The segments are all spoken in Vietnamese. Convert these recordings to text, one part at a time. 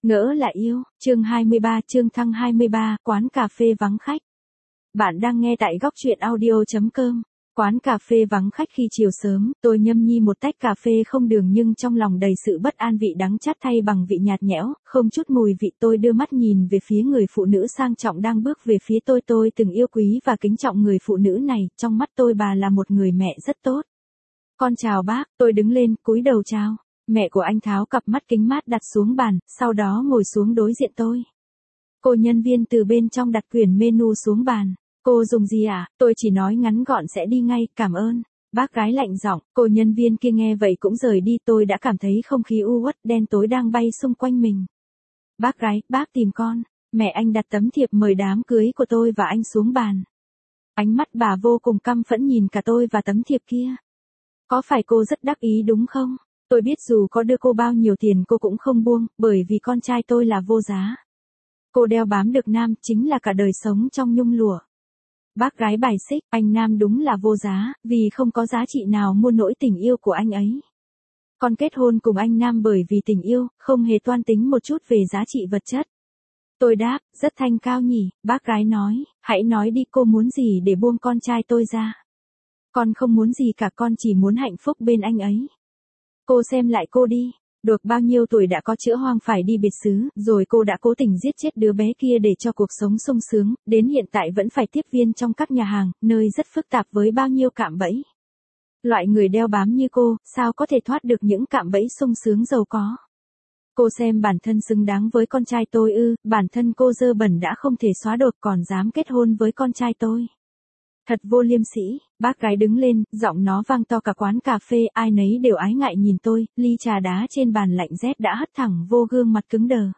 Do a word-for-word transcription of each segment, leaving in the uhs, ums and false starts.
Ngỡ là yêu, chương hai mươi ba, chương thăng hai mươi ba, quán cà phê vắng khách. Bạn đang nghe tại góc truyện audio chấm com. Quán cà phê vắng khách khi chiều sớm, tôi nhâm nhi một tách cà phê không đường nhưng trong lòng đầy sự bất an, vị đắng chát thay bằng vị nhạt nhẽo, không chút mùi vị. Tôi đưa mắt nhìn về phía người phụ nữ sang trọng đang bước về phía tôi. Tôi từng yêu quý và kính trọng người phụ nữ này, trong mắt tôi bà là một người mẹ rất tốt. Con chào bác, tôi đứng lên, cúi đầu chào. Mẹ của anh tháo cặp mắt kính mát đặt xuống bàn, sau đó ngồi xuống đối diện tôi. Cô nhân viên từ bên trong đặt quyển menu xuống bàn. Cô dùng gì à? Tôi chỉ nói ngắn gọn sẽ đi ngay, cảm ơn. Bác gái lạnh giọng. Cô nhân viên kia nghe vậy cũng rời đi. Tôi đã cảm thấy không khí u uất đen tối đang bay xung quanh mình. Bác gái, bác tìm con. Mẹ anh đặt tấm thiệp mời đám cưới của tôi và anh xuống bàn. Ánh mắt bà vô cùng căm phẫn nhìn cả tôi và tấm thiệp kia. Có phải cô rất đắc ý đúng không? Tôi biết dù có đưa cô bao nhiêu tiền cô cũng không buông, bởi vì con trai tôi là vô giá. Cô đeo bám được Nam chính là cả đời sống trong nhung lụa. Bác gái bài xích, anh Nam đúng là vô giá, vì không có giá trị nào mua nổi tình yêu của anh ấy. Con kết hôn cùng anh Nam bởi vì tình yêu, không hề toan tính một chút về giá trị vật chất. Tôi đáp, rất thanh cao nhỉ. Bác gái nói, hãy nói đi, cô muốn gì để buông con trai tôi ra. Con không muốn gì cả, con chỉ muốn hạnh phúc bên anh ấy. Cô xem lại cô đi, được bao nhiêu tuổi đã có chữa hoang phải đi biệt xứ, rồi cô đã cố tình giết chết đứa bé kia để cho cuộc sống sung sướng, đến hiện tại vẫn phải tiếp viên trong các nhà hàng, nơi rất phức tạp với bao nhiêu cạm bẫy. Loại người đeo bám như cô, sao có thể thoát được những cạm bẫy sung sướng giàu có. Cô xem bản thân xứng đáng với con trai tôi ư? Bản thân cô dơ bẩn đã không thể xóa đột còn dám kết hôn với con trai tôi. Thật vô liêm sỉ. Bác gái đứng lên, giọng nó vang to cả quán cà phê, ai nấy đều ái ngại nhìn tôi, ly trà đá trên bàn lạnh rét đã hất thẳng vô gương mặt cứng đờ.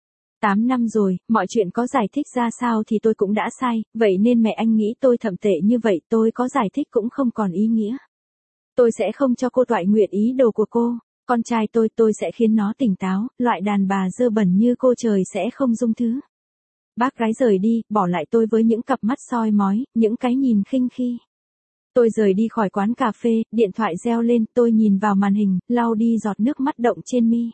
Tám năm rồi, mọi chuyện có giải thích ra sao thì tôi cũng đã sai, vậy nên mẹ anh nghĩ tôi thậm tệ như vậy, tôi có giải thích cũng không còn ý nghĩa. Tôi sẽ không cho cô toại nguyện ý đồ của cô, con trai tôi tôi sẽ khiến nó tỉnh táo, loại đàn bà dơ bẩn như cô trời sẽ không dung thứ. Bác gái rời đi, bỏ lại tôi với những cặp mắt soi mói, những cái nhìn khinh khi. Tôi rời đi khỏi quán cà phê, điện thoại reo lên, tôi nhìn vào màn hình, lau đi giọt nước mắt động trên mi.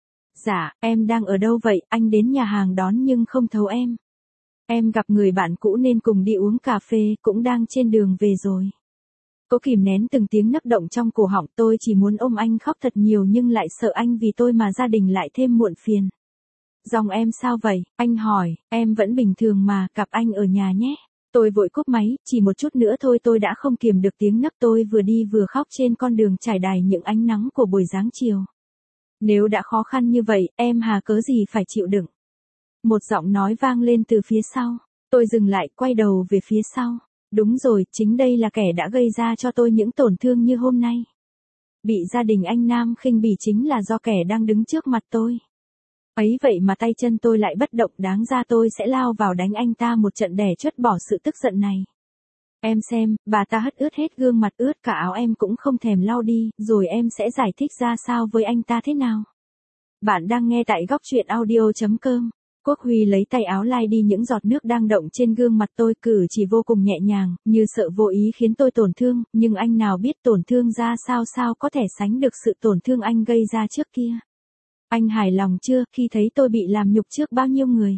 Dạ, em đang ở đâu vậy? Anh đến nhà hàng đón nhưng không thấu em. Em gặp người bạn cũ nên cùng đi uống cà phê, cũng đang trên đường về rồi. Cố kìm nén từng tiếng nấc động trong cổ họng, tôi chỉ muốn ôm anh khóc thật nhiều nhưng lại sợ anh vì tôi mà gia đình lại thêm muộn phiền. Dòng em sao vậy? Anh hỏi, em vẫn bình thường mà, gặp anh ở nhà nhé. Tôi vội cúp máy, chỉ một chút nữa thôi tôi đã không kiềm được tiếng nấc. Tôi vừa đi vừa khóc trên con đường trải đầy những ánh nắng của buổi sáng chiều. Nếu đã khó khăn như vậy, em hà cớ gì phải chịu đựng? Một giọng nói vang lên từ phía sau. Tôi dừng lại, quay đầu về phía sau. Đúng rồi, chính đây là kẻ đã gây ra cho tôi những tổn thương như hôm nay. Bị gia đình anh Nam khinh bỉ chính là do kẻ đang đứng trước mặt tôi. Ấy vậy mà tay chân tôi lại bất động, đáng ra tôi sẽ lao vào đánh anh ta một trận để trút bỏ sự tức giận này. Em xem, bà ta hất ướt hết gương mặt, ướt cả áo em cũng không thèm lau đi, rồi em sẽ giải thích ra sao với anh ta thế nào. Bạn đang nghe tại góc truyện audio chấm com. Quốc Huy lấy tay áo lai đi những giọt nước đang động trên gương mặt tôi, cử chỉ vô cùng nhẹ nhàng, như sợ vô ý khiến tôi tổn thương, nhưng anh nào biết tổn thương ra sao sao có thể sánh được sự tổn thương anh gây ra trước kia. Anh hài lòng chưa khi thấy tôi bị làm nhục trước bao nhiêu người?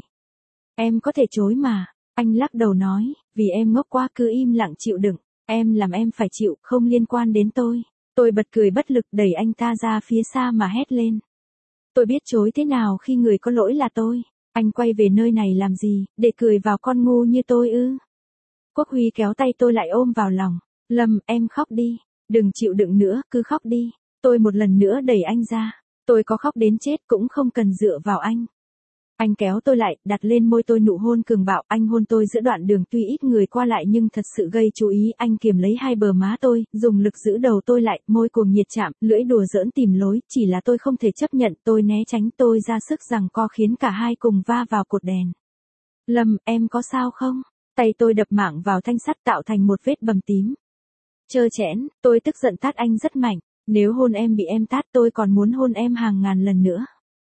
Em có thể chối mà. Anh lắc đầu nói, vì em ngốc quá cứ im lặng chịu đựng. Em làm em phải chịu, không liên quan đến tôi. Tôi bật cười bất lực đẩy anh ta ra phía xa mà hét lên. Tôi biết chối thế nào khi người có lỗi là tôi. Anh quay về nơi này làm gì, để cười vào con ngu như tôi ư? Quốc Huy kéo tay tôi lại ôm vào lòng. Lâm, em khóc đi. Đừng chịu đựng nữa, cứ khóc đi. Tôi một lần nữa đẩy anh ra. Tôi có khóc đến chết cũng không cần dựa vào anh. Anh kéo tôi lại, đặt lên môi tôi nụ hôn cường bạo. Anh hôn tôi giữa đoạn đường tuy ít người qua lại nhưng thật sự gây chú ý. Anh kiềm lấy hai bờ má tôi, dùng lực giữ đầu tôi lại, môi cuồng nhiệt chạm, lưỡi đùa giỡn tìm lối. Chỉ là tôi không thể chấp nhận, tôi né tránh, tôi ra sức giằng co khiến cả hai cùng va vào cột đèn. Lâm, em có sao không? Tay tôi đập mạng vào thanh sắt tạo thành một vết bầm tím. Trơ trẽn, tôi tức giận tát anh rất mạnh. Nếu hôn em bị em tát tôi còn muốn hôn em hàng ngàn lần nữa.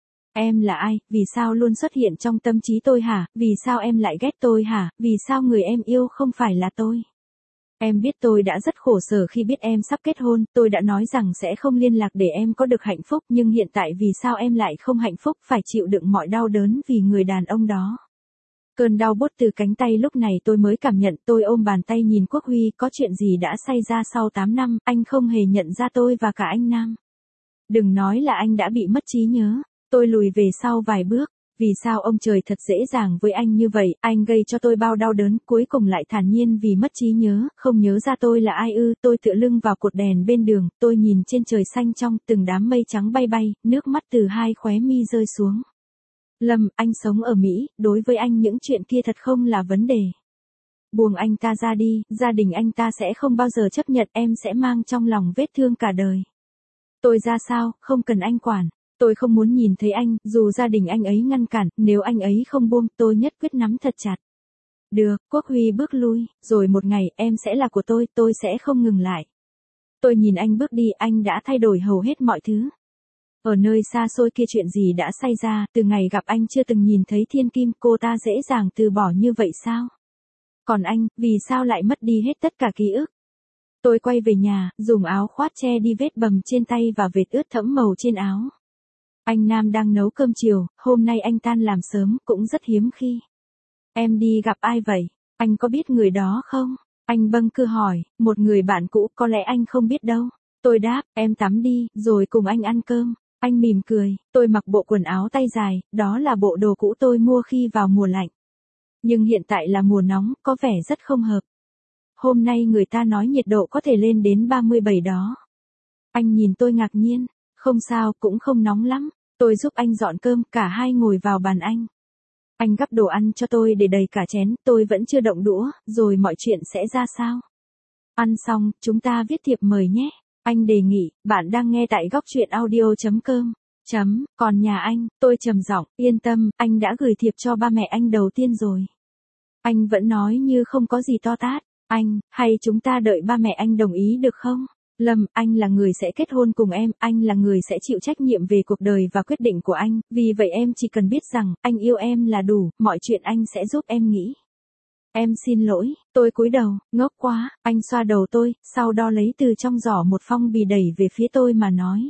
Em là ai, vì sao luôn xuất hiện trong tâm trí tôi hả, vì sao em lại ghét tôi hả, vì sao người em yêu không phải là tôi. Em biết tôi đã rất khổ sở khi biết em sắp kết hôn, tôi đã nói rằng sẽ không liên lạc để em có được hạnh phúc, nhưng hiện tại vì sao em lại không hạnh phúc, phải chịu đựng mọi đau đớn vì người đàn ông đó. Cơn đau buốt từ cánh tay lúc này tôi mới cảm nhận, tôi ôm bàn tay nhìn Quốc Huy, có chuyện gì đã xảy ra sau tám năm, anh không hề nhận ra tôi và cả anh Nam. Đừng nói là anh đã bị mất trí nhớ, tôi lùi về sau vài bước. Vì sao ông trời thật dễ dàng với anh như vậy, anh gây cho tôi bao đau đớn, cuối cùng lại thản nhiên vì mất trí nhớ, không nhớ ra tôi là ai ư, tôi tựa lưng vào cột đèn bên đường, tôi nhìn trên trời xanh trong, từng đám mây trắng bay bay, nước mắt từ hai khóe mi rơi xuống. Lâm, anh sống ở Mỹ, đối với anh những chuyện kia thật không là vấn đề. Buông anh ta ra đi, gia đình anh ta sẽ không bao giờ chấp nhận, em sẽ mang trong lòng vết thương cả đời. Tôi ra sao, không cần anh quản. Tôi không muốn nhìn thấy anh, dù gia đình anh ấy ngăn cản, nếu anh ấy không buông, tôi nhất quyết nắm thật chặt. Được, Quốc Huy bước lui, rồi một ngày, em sẽ là của tôi, tôi sẽ không ngừng lại. Tôi nhìn anh bước đi, anh đã thay đổi hầu hết mọi thứ. Ở nơi xa xôi kia chuyện gì đã xảy ra, từ ngày gặp anh chưa từng nhìn thấy Thiên Kim, cô ta dễ dàng từ bỏ như vậy sao? Còn anh, vì sao lại mất đi hết tất cả ký ức? Tôi quay về nhà, dùng áo khoác che đi vết bầm trên tay và vệt ướt thẫm màu trên áo. Anh Nam đang nấu cơm chiều, hôm nay anh tan làm sớm, cũng rất hiếm khi. Em đi gặp ai vậy? Anh có biết người đó không? Anh bâng cua hỏi, một người bạn cũ, có lẽ anh không biết đâu. Tôi đáp, em tắm đi, rồi cùng anh ăn cơm. Anh mỉm cười, tôi mặc bộ quần áo tay dài, đó là bộ đồ cũ tôi mua khi vào mùa lạnh. Nhưng hiện tại là mùa nóng, có vẻ rất không hợp. Hôm nay người ta nói nhiệt độ có thể lên đến ba mươi bảy đó. Anh nhìn tôi ngạc nhiên, không sao, cũng không nóng lắm. Tôi giúp anh dọn cơm, cả hai ngồi vào bàn anh. Anh gắp đồ ăn cho tôi để đầy cả chén, tôi vẫn chưa động đũa, rồi mọi chuyện sẽ ra sao? Ăn xong, chúng ta viết thiệp mời nhé. Anh đề nghị, bạn đang nghe tại góc truyện audio chấm com. Chấm, còn nhà anh, tôi trầm giọng, yên tâm, anh đã gửi thiệp cho ba mẹ anh đầu tiên rồi. Anh vẫn nói như không có gì to tát. Anh, hay chúng ta đợi ba mẹ anh đồng ý được không? Lâm, anh là người sẽ kết hôn cùng em, anh là người sẽ chịu trách nhiệm về cuộc đời và quyết định của anh, vì vậy em chỉ cần biết rằng, anh yêu em là đủ, mọi chuyện anh sẽ giúp em nghĩ. Em xin lỗi, tôi cúi đầu, ngốc quá, anh xoa đầu tôi, sau đó lấy từ trong giỏ một phong bì đẩy về phía tôi mà nói.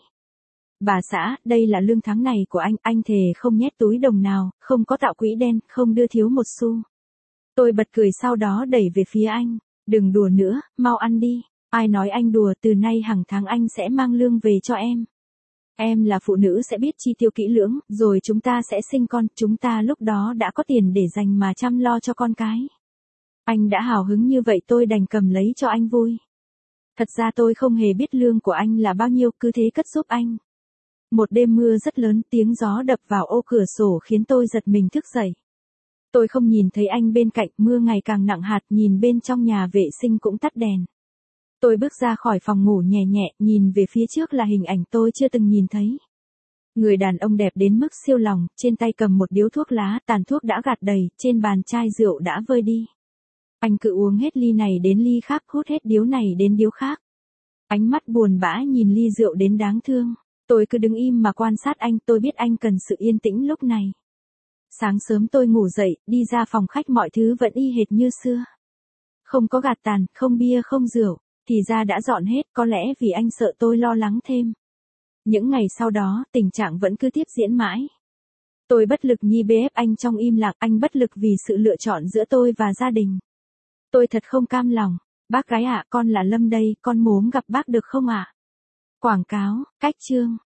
Bà xã, đây là lương tháng này của anh, anh thề không nhét túi đồng nào, không có tạo quỹ đen, không đưa thiếu một xu. Tôi bật cười sau đó đẩy về phía anh, đừng đùa nữa, mau ăn đi. Ai nói anh đùa, từ nay hàng tháng anh sẽ mang lương về cho em. Em là phụ nữ sẽ biết chi tiêu kỹ lưỡng, rồi chúng ta sẽ sinh con, chúng ta lúc đó đã có tiền để dành mà chăm lo cho con cái. Anh đã hào hứng như vậy tôi đành cầm lấy cho anh vui. Thật ra tôi không hề biết lương của anh là bao nhiêu, cứ thế cất giúp anh. Một đêm mưa rất lớn, tiếng gió đập vào ô cửa sổ khiến tôi giật mình thức dậy. Tôi không nhìn thấy anh bên cạnh, mưa ngày càng nặng hạt, nhìn bên trong nhà vệ sinh cũng tắt đèn. Tôi bước ra khỏi phòng ngủ nhẹ nhẹ, nhìn về phía trước là hình ảnh tôi chưa từng nhìn thấy. Người đàn ông đẹp đến mức siêu lòng, trên tay cầm một điếu thuốc lá, tàn thuốc đã gạt đầy, trên bàn chai rượu đã vơi đi. Anh cứ uống hết ly này đến ly khác, hút hết điếu này đến điếu khác. Ánh mắt buồn bã nhìn ly rượu đến đáng thương. Tôi cứ đứng im mà quan sát anh, tôi biết anh cần sự yên tĩnh lúc này. Sáng sớm tôi ngủ dậy, đi ra phòng khách mọi thứ vẫn y hệt như xưa. Không có gạt tàn, không bia không rượu. Thì ra đã dọn hết, có lẽ vì anh sợ tôi lo lắng thêm. Những ngày sau đó, tình trạng vẫn cứ tiếp diễn mãi. Tôi bất lực nhi bê ép anh trong im lặng, anh bất lực vì sự lựa chọn giữa tôi và gia đình. Tôi thật không cam lòng. Bác gái ạ, con là Lâm đây, con muốn gặp bác được không ạ? Quảng cáo, cách chương.